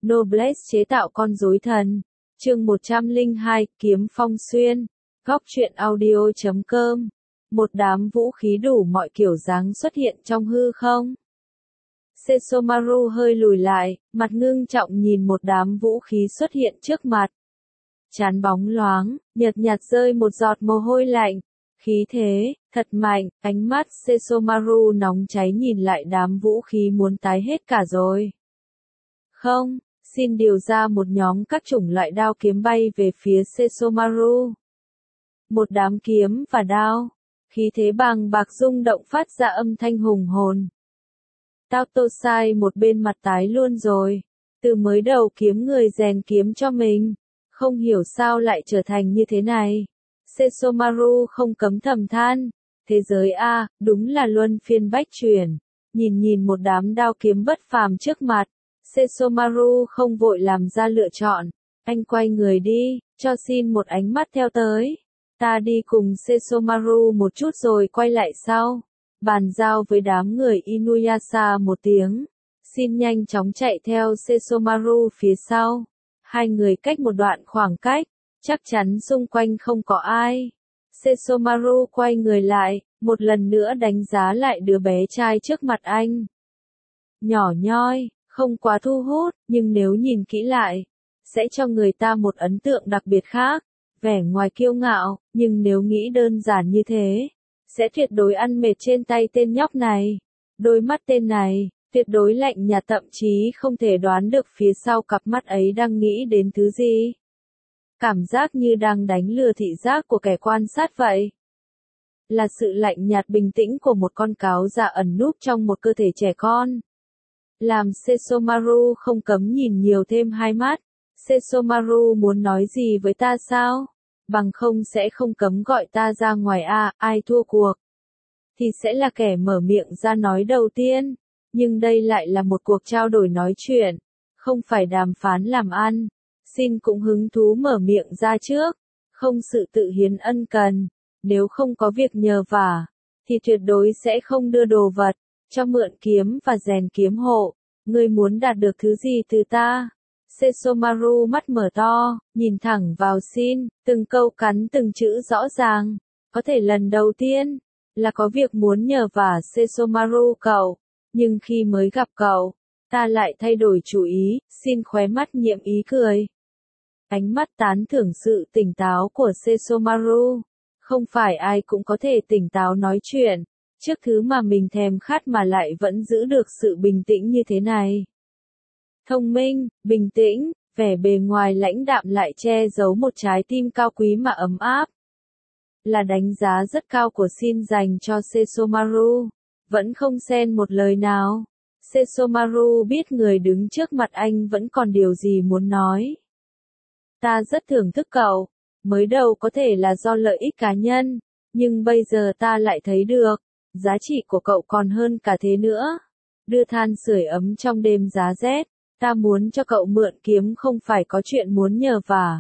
Noblesse chế tạo con rối thần. Chương 102, Kiếm Phong Xuyên. Góc truyện audio.com. Một đám vũ khí đủ mọi kiểu dáng xuất hiện trong hư không. Sesomaru hơi lùi lại, mặt ngưng trọng nhìn một đám vũ khí xuất hiện trước mặt. Trán bóng loáng, nhợt nhạt rơi một giọt mồ hôi lạnh. Khí thế, thật mạnh, ánh mắt Sesomaru nóng cháy nhìn lại đám vũ khí muốn tái hết cả rồi. Không, xin điều ra một nhóm các chủng loại đao kiếm bay về phía Sesomaru. Một đám kiếm và đao, khí thế bàng bạc rung động phát ra âm thanh hùng hồn. Taotosai một bên mặt tái luôn rồi, từ mới đầu kiếm người rèn kiếm cho mình, không hiểu sao lại trở thành như thế này. Sesomaru không cấm thầm than, thế giới a, đúng là luân phiên bách chuyển. Nhìn một đám đao kiếm bất phàm trước mặt, Sesomaru không vội làm ra lựa chọn, anh quay người đi, cho xin một ánh mắt theo tới. Ta đi cùng Sesomaru một chút rồi quay lại sau, bàn giao với đám người Inuyasha một tiếng, xin nhanh chóng chạy theo Sesomaru phía sau. Hai người cách một đoạn khoảng cách, chắc chắn xung quanh không có ai. Sesomaru quay người lại, một lần nữa đánh giá lại đứa bé trai trước mặt anh. Nhỏ nhoi, không quá thu hút, nhưng nếu nhìn kỹ lại, sẽ cho người ta một ấn tượng đặc biệt khác. Vẻ ngoài kiêu ngạo, nhưng nếu nghĩ đơn giản như thế, sẽ tuyệt đối ăn mệt trên tay tên nhóc này. Đôi mắt tên này, tuyệt đối lạnh nhạt, thậm chí không thể đoán được phía sau cặp mắt ấy đang nghĩ đến thứ gì. Cảm giác như đang đánh lừa thị giác của kẻ quan sát vậy. Là sự lạnh nhạt bình tĩnh của một con cáo già ẩn núp trong một cơ thể trẻ con. Làm Sesomaru không cấm nhìn nhiều thêm hai mắt. Sesomaru muốn nói gì với ta sao? Bằng không sẽ không cấm gọi ta ra ngoài a, ai thua cuộc thì sẽ là kẻ mở miệng ra nói đầu tiên. Nhưng đây lại là một cuộc trao đổi nói chuyện, không phải đàm phán làm ăn. Xin cũng hứng thú mở miệng ra trước, không sự tự hiến ân cần. Nếu không có việc nhờ vả, thì tuyệt đối sẽ không đưa đồ vật, cho mượn kiếm và rèn kiếm hộ. Ngươi muốn đạt được thứ gì từ ta? Sesomaru mắt mở to, nhìn thẳng vào xin, từng câu cắn từng chữ rõ ràng. Có thể lần đầu tiên, là có việc muốn nhờ vả Sesomaru cậu, nhưng khi mới gặp cậu, ta lại thay đổi chủ ý, xin khóe mắt nhiệm ý cười. Ánh mắt tán thưởng sự tỉnh táo của Sesomaru. Không phải ai cũng có thể tỉnh táo nói chuyện, trước thứ mà mình thèm khát mà lại vẫn giữ được sự bình tĩnh như thế này. Thông minh, bình tĩnh, vẻ bề ngoài lãnh đạm lại che giấu một trái tim cao quý mà ấm áp. Là đánh giá rất cao của Shin dành cho Sesomaru. Vẫn không xen một lời nào. Sesomaru biết người đứng trước mặt anh vẫn còn điều gì muốn nói. Ta rất thưởng thức cậu. Mới đầu có thể là do lợi ích cá nhân, nhưng bây giờ ta lại thấy được, giá trị của cậu còn hơn cả thế nữa. Đưa than sưởi ấm trong đêm giá rét, ta muốn cho cậu mượn kiếm không phải có chuyện muốn nhờ vả.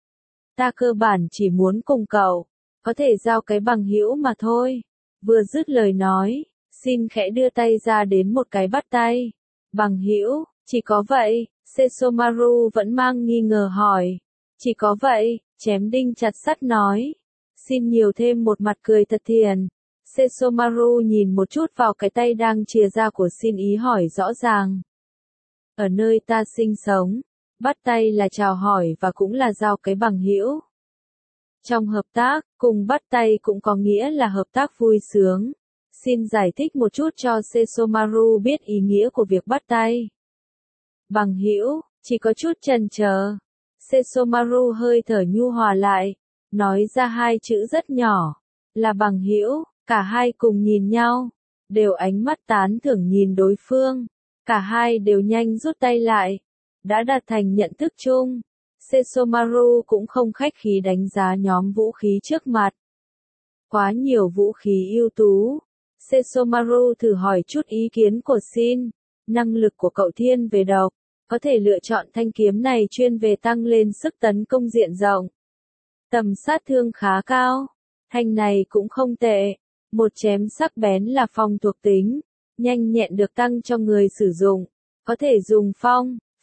Ta cơ bản chỉ muốn cùng cậu, có thể giao cái bằng hữu mà thôi. Vừa dứt lời nói, xin khẽ đưa tay ra đến một cái bắt tay. Bằng hữu, chỉ có vậy? Sesomaru vẫn mang nghi ngờ hỏi. Chỉ có vậy, chém đinh chặt sắt nói. Xin nhiều thêm một mặt cười thật thiền. Sesomaru nhìn một chút vào cái tay đang chìa ra của xin ý hỏi rõ ràng. Ở nơi ta sinh sống, bắt tay là chào hỏi và cũng là giao cái bằng hữu. Trong hợp tác, cùng bắt tay cũng có nghĩa là hợp tác vui sướng. Xin giải thích một chút cho Sesomaru biết ý nghĩa của việc bắt tay. Bằng hữu, chỉ có chút chần chờ. Sesomaru hơi thở nhu hòa lại, nói ra hai chữ rất nhỏ, là bằng hữu. Cả hai cùng nhìn nhau, đều ánh mắt tán thưởng nhìn đối phương. Cả hai đều nhanh rút tay lại, đã đạt thành nhận thức chung. Sesomaru cũng không khách khí đánh giá nhóm vũ khí trước mặt. Quá nhiều vũ khí ưu tú. Sesomaru thử hỏi chút ý kiến của Shin. Năng lực của cậu thiên về độc, có thể lựa chọn thanh kiếm này chuyên về tăng lên sức tấn công diện rộng. Tầm sát thương khá cao. Thanh này cũng không tệ. Một chém sắc bén là phong thuộc tính. Nhanh nhẹn được tăng cho người sử dụng. Có thể dùng phong,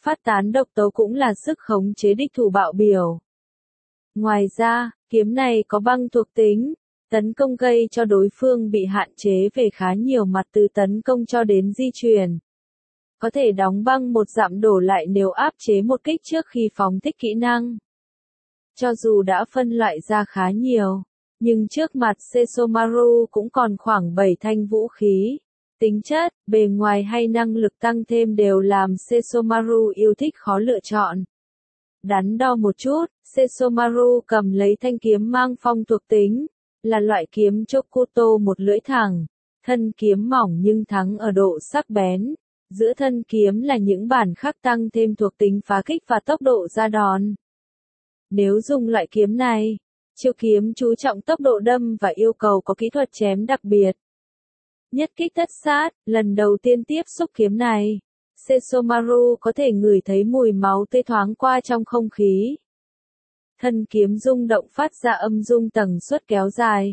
phát tán độc tố cũng là sức khống chế địch thủ bạo biểu. Ngoài ra, kiếm này có băng thuộc tính, tấn công gây cho đối phương bị hạn chế về khá nhiều mặt từ tấn công cho đến di chuyển. Có thể đóng băng một dặm đổ lại nếu áp chế một kích trước khi phóng thích kỹ năng. Cho dù đã phân loại ra khá nhiều, nhưng trước mặt Sesshomaru cũng còn khoảng 7 thanh vũ khí. Tính chất, bề ngoài hay năng lực tăng thêm đều làm Sesshomaru yêu thích khó lựa chọn. Đắn đo một chút, Sesshomaru cầm lấy thanh kiếm mang phong thuộc tính, là loại kiếm Chokuto một lưỡi thẳng, thân kiếm mỏng nhưng thắng ở độ sắc bén. Giữa thân kiếm là những bản khắc tăng thêm thuộc tính phá kích và tốc độ ra đòn. Nếu dùng loại kiếm này, chiêu kiếm chú trọng tốc độ đâm và yêu cầu có kỹ thuật chém đặc biệt. Nhất kích tất sát, lần đầu tiên tiếp xúc kiếm này, Sesshomaru có thể ngửi thấy mùi máu tươi thoáng qua trong không khí. Thân kiếm rung động phát ra âm rung tần suất kéo dài.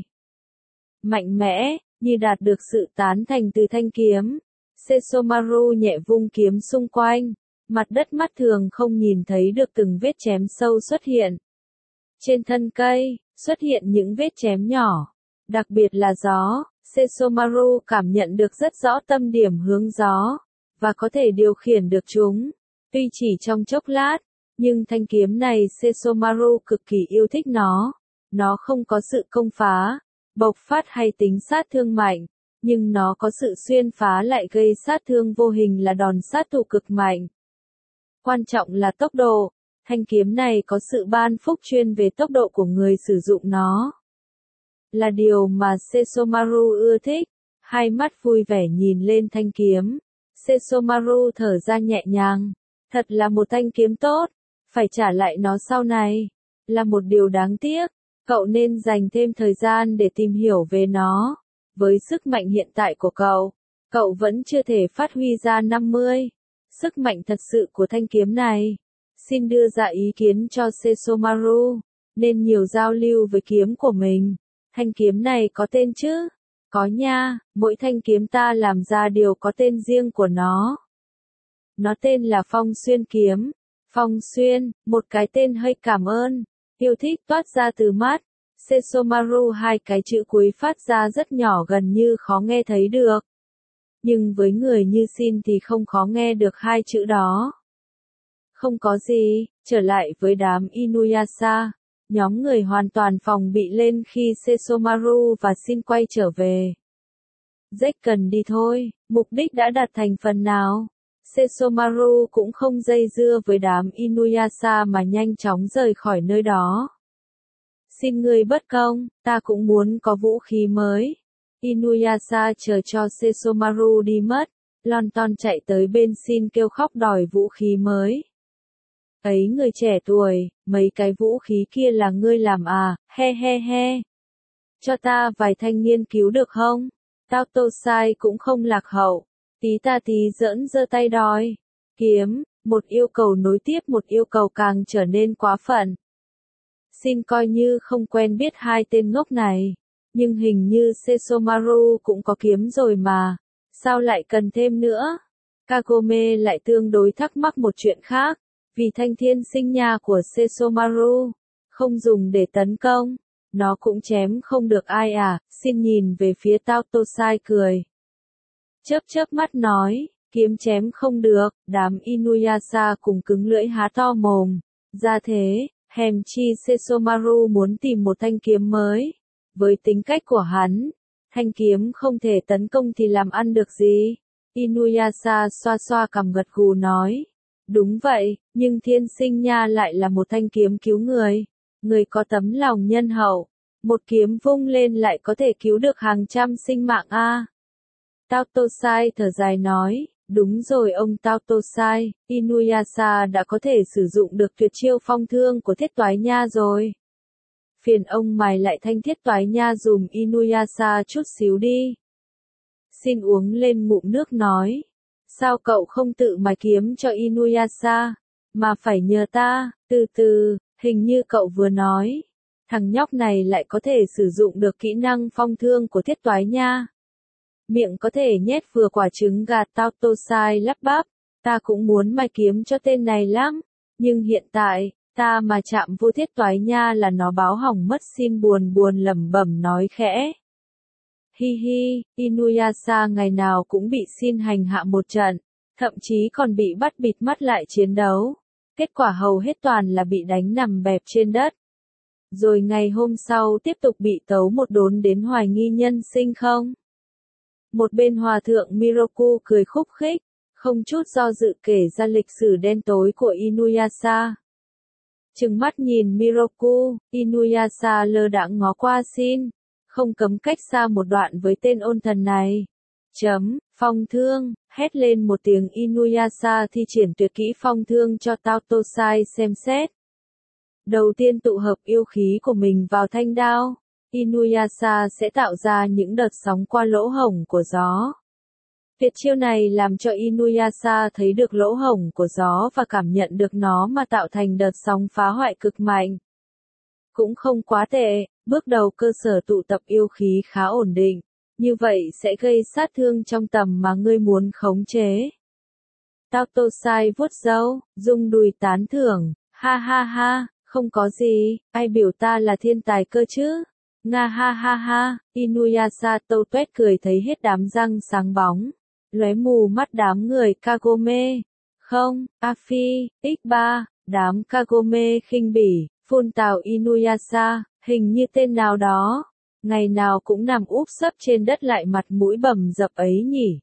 Mạnh mẽ, như đạt được sự tán thành từ thanh kiếm. Sesshomaru nhẹ vung kiếm xung quanh, mặt đất mắt thường không nhìn thấy được từng vết chém sâu xuất hiện. Trên thân cây, xuất hiện những vết chém nhỏ, đặc biệt là gió. Sesshomaru cảm nhận được rất rõ tâm điểm hướng gió, và có thể điều khiển được chúng. Tuy chỉ trong chốc lát, nhưng thanh kiếm này Sesshomaru cực kỳ yêu thích nó. Nó không có sự công phá, bộc phát hay tính sát thương mạnh, nhưng nó có sự xuyên phá lại gây sát thương vô hình là đòn sát thủ cực mạnh. Quan trọng là tốc độ, thanh kiếm này có sự ban phúc chuyên về tốc độ của người sử dụng nó. Là điều mà Sesshomaru ưa thích, hai mắt vui vẻ nhìn lên thanh kiếm. Sesshomaru thở ra nhẹ nhàng, thật là một thanh kiếm tốt, phải trả lại nó sau này. Là một điều đáng tiếc, cậu nên dành thêm thời gian để tìm hiểu về nó. Với sức mạnh hiện tại của cậu vẫn chưa thể phát huy ra 50. Sức mạnh thật sự của thanh kiếm này. Xin đưa ra ý kiến cho Sesshomaru, nên nhiều giao lưu với kiếm của mình. Thanh kiếm này có tên chứ? Có nha, mỗi thanh kiếm ta làm ra đều có tên riêng của nó. Nó tên là Phong Xuyên kiếm. Phong Xuyên, một cái tên hơi cảm ơn, yêu thích toát ra từ mắt. Sesshomaru hai cái chữ cuối phát ra rất nhỏ gần như khó nghe thấy được. Nhưng với người như Shin thì không khó nghe được hai chữ đó. Không có gì, trở lại với đám Inuyasha. Nhóm người hoàn toàn phòng bị lên khi Sesshomaru và Shin quay trở về. Zek cần đi thôi, mục đích đã đạt thành phần nào. Sesshomaru cũng không dây dưa với đám Inuyasha mà nhanh chóng rời khỏi nơi đó. Xin ngươi bất công, ta cũng muốn có vũ khí mới. Inuyasha chờ cho Sesshomaru đi mất, lon ton chạy tới bên Shin kêu khóc đòi vũ khí mới. Ấy người trẻ tuổi, mấy cái vũ khí kia là ngươi làm à, he he he. Cho ta vài thanh nghiên cứu được không? Tao Tosai cũng không lạc hậu. Tí ta tí giỡn giơ tay đòi. Kiếm, một yêu cầu nối tiếp một yêu cầu càng trở nên quá phận. Xin coi như không quen biết hai tên ngốc này. Nhưng hình như Sesshomaru cũng có kiếm rồi mà. Sao lại cần thêm nữa? Kagome lại tương đối thắc mắc một chuyện khác. Vì thanh thiên sinh nha của Sesshomaru, không dùng để tấn công, nó cũng chém không được ai à, xin nhìn về phía Tao Tosai cười. Chớp mắt nói, kiếm chém không được, đám Inuyasha cùng cứng lưỡi há to mồm. Ra thế, hèm chi Sesshomaru muốn tìm một thanh kiếm mới. Với tính cách của hắn, thanh kiếm không thể tấn công thì làm ăn được gì. Inuyasha xoa xoa cằm gật gù nói. Đúng vậy, nhưng thiên sinh nha lại là một thanh kiếm cứu người. Người có tấm lòng nhân hậu. Một kiếm vung lên lại có thể cứu được hàng trăm sinh mạng a. Tao Tosai thở dài nói, đúng rồi ông Tao Tosai, Inuyasha đã có thể sử dụng được tuyệt chiêu phong thương của thiết toái nha rồi. Phiền ông mài lại thanh thiết toái nha dùm Inuyasha chút xíu đi. Xin uống lên ngụm nước nói. Sao cậu không tự mài kiếm cho Inuyasha, mà phải nhờ ta, từ từ, hình như cậu vừa nói. Thằng nhóc này lại có thể sử dụng được kỹ năng phong thương của thiết toái nha. Miệng có thể nhét vừa quả trứng gà. Tao Tosai lắp bắp. Ta cũng muốn mài kiếm cho tên này lắm, nhưng hiện tại, ta mà chạm vô thiết toái nha là nó báo hỏng mất. Xin buồn buồn lẩm bẩm nói khẽ. Hi hi, Inuyasha ngày nào cũng bị xin hành hạ một trận, thậm chí còn bị bắt bịt mắt lại chiến đấu. Kết quả hầu hết toàn là bị đánh nằm bẹp trên đất. Rồi ngày hôm sau tiếp tục bị tấu một đốn đến hoài nghi nhân sinh không. Một bên hòa thượng Miroku cười khúc khích, không chút do dự kể ra lịch sử đen tối của Inuyasha. Trừng mắt nhìn Miroku, Inuyasha lơ đãng ngó qua xin, không cấm cách xa một đoạn với tên ôn thần này. Phong thương, hét lên một tiếng. Inuyasha thi triển tuyệt kỹ phong thương cho Taotosai xem xét. Đầu tiên tụ hợp yêu khí của mình vào thanh đao, Inuyasha sẽ tạo ra những đợt sóng qua lỗ hổng của gió. Tuyệt chiêu này làm cho Inuyasha thấy được lỗ hổng của gió và cảm nhận được nó mà tạo thành đợt sóng phá hoại cực mạnh. Cũng không quá tệ, bước đầu cơ sở tụ tập yêu khí khá ổn định, như vậy sẽ gây sát thương trong tầm mà ngươi muốn khống chế. Taotosai vuốt râu, rung đùi tán thưởng, ha ha ha, không có gì, ai biểu ta là thiên tài cơ chứ? Nga ha ha ha, Inuyasha tâu tuét cười thấy hết đám răng sáng bóng, lóe mù mắt đám người Kagome. Không, Afi, X3, đám Kagome khinh bỉ, phun tào Inuyasha, hình như tên nào đó, ngày nào cũng nằm úp sấp trên đất lại mặt mũi bầm dập ấy nhỉ.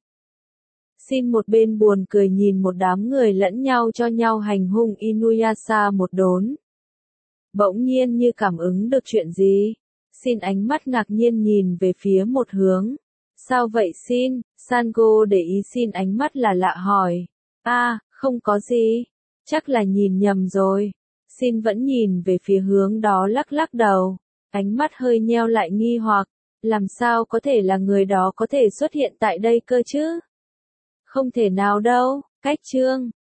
Xin một bên buồn cười nhìn một đám người lẫn nhau cho nhau hành hung Inuyasha một đốn. Bỗng nhiên như cảm ứng được chuyện gì, xin ánh mắt ngạc nhiên nhìn về phía một hướng. Sao vậy xin? Sango để ý xin ánh mắt là lạ hỏi. Không có gì, chắc là nhìn nhầm rồi. Xin vẫn nhìn về phía hướng đó lắc lắc đầu, ánh mắt hơi nheo lại nghi hoặc, làm sao có thể là người đó có thể xuất hiện tại đây cơ chứ? Không thể nào đâu, cách chương.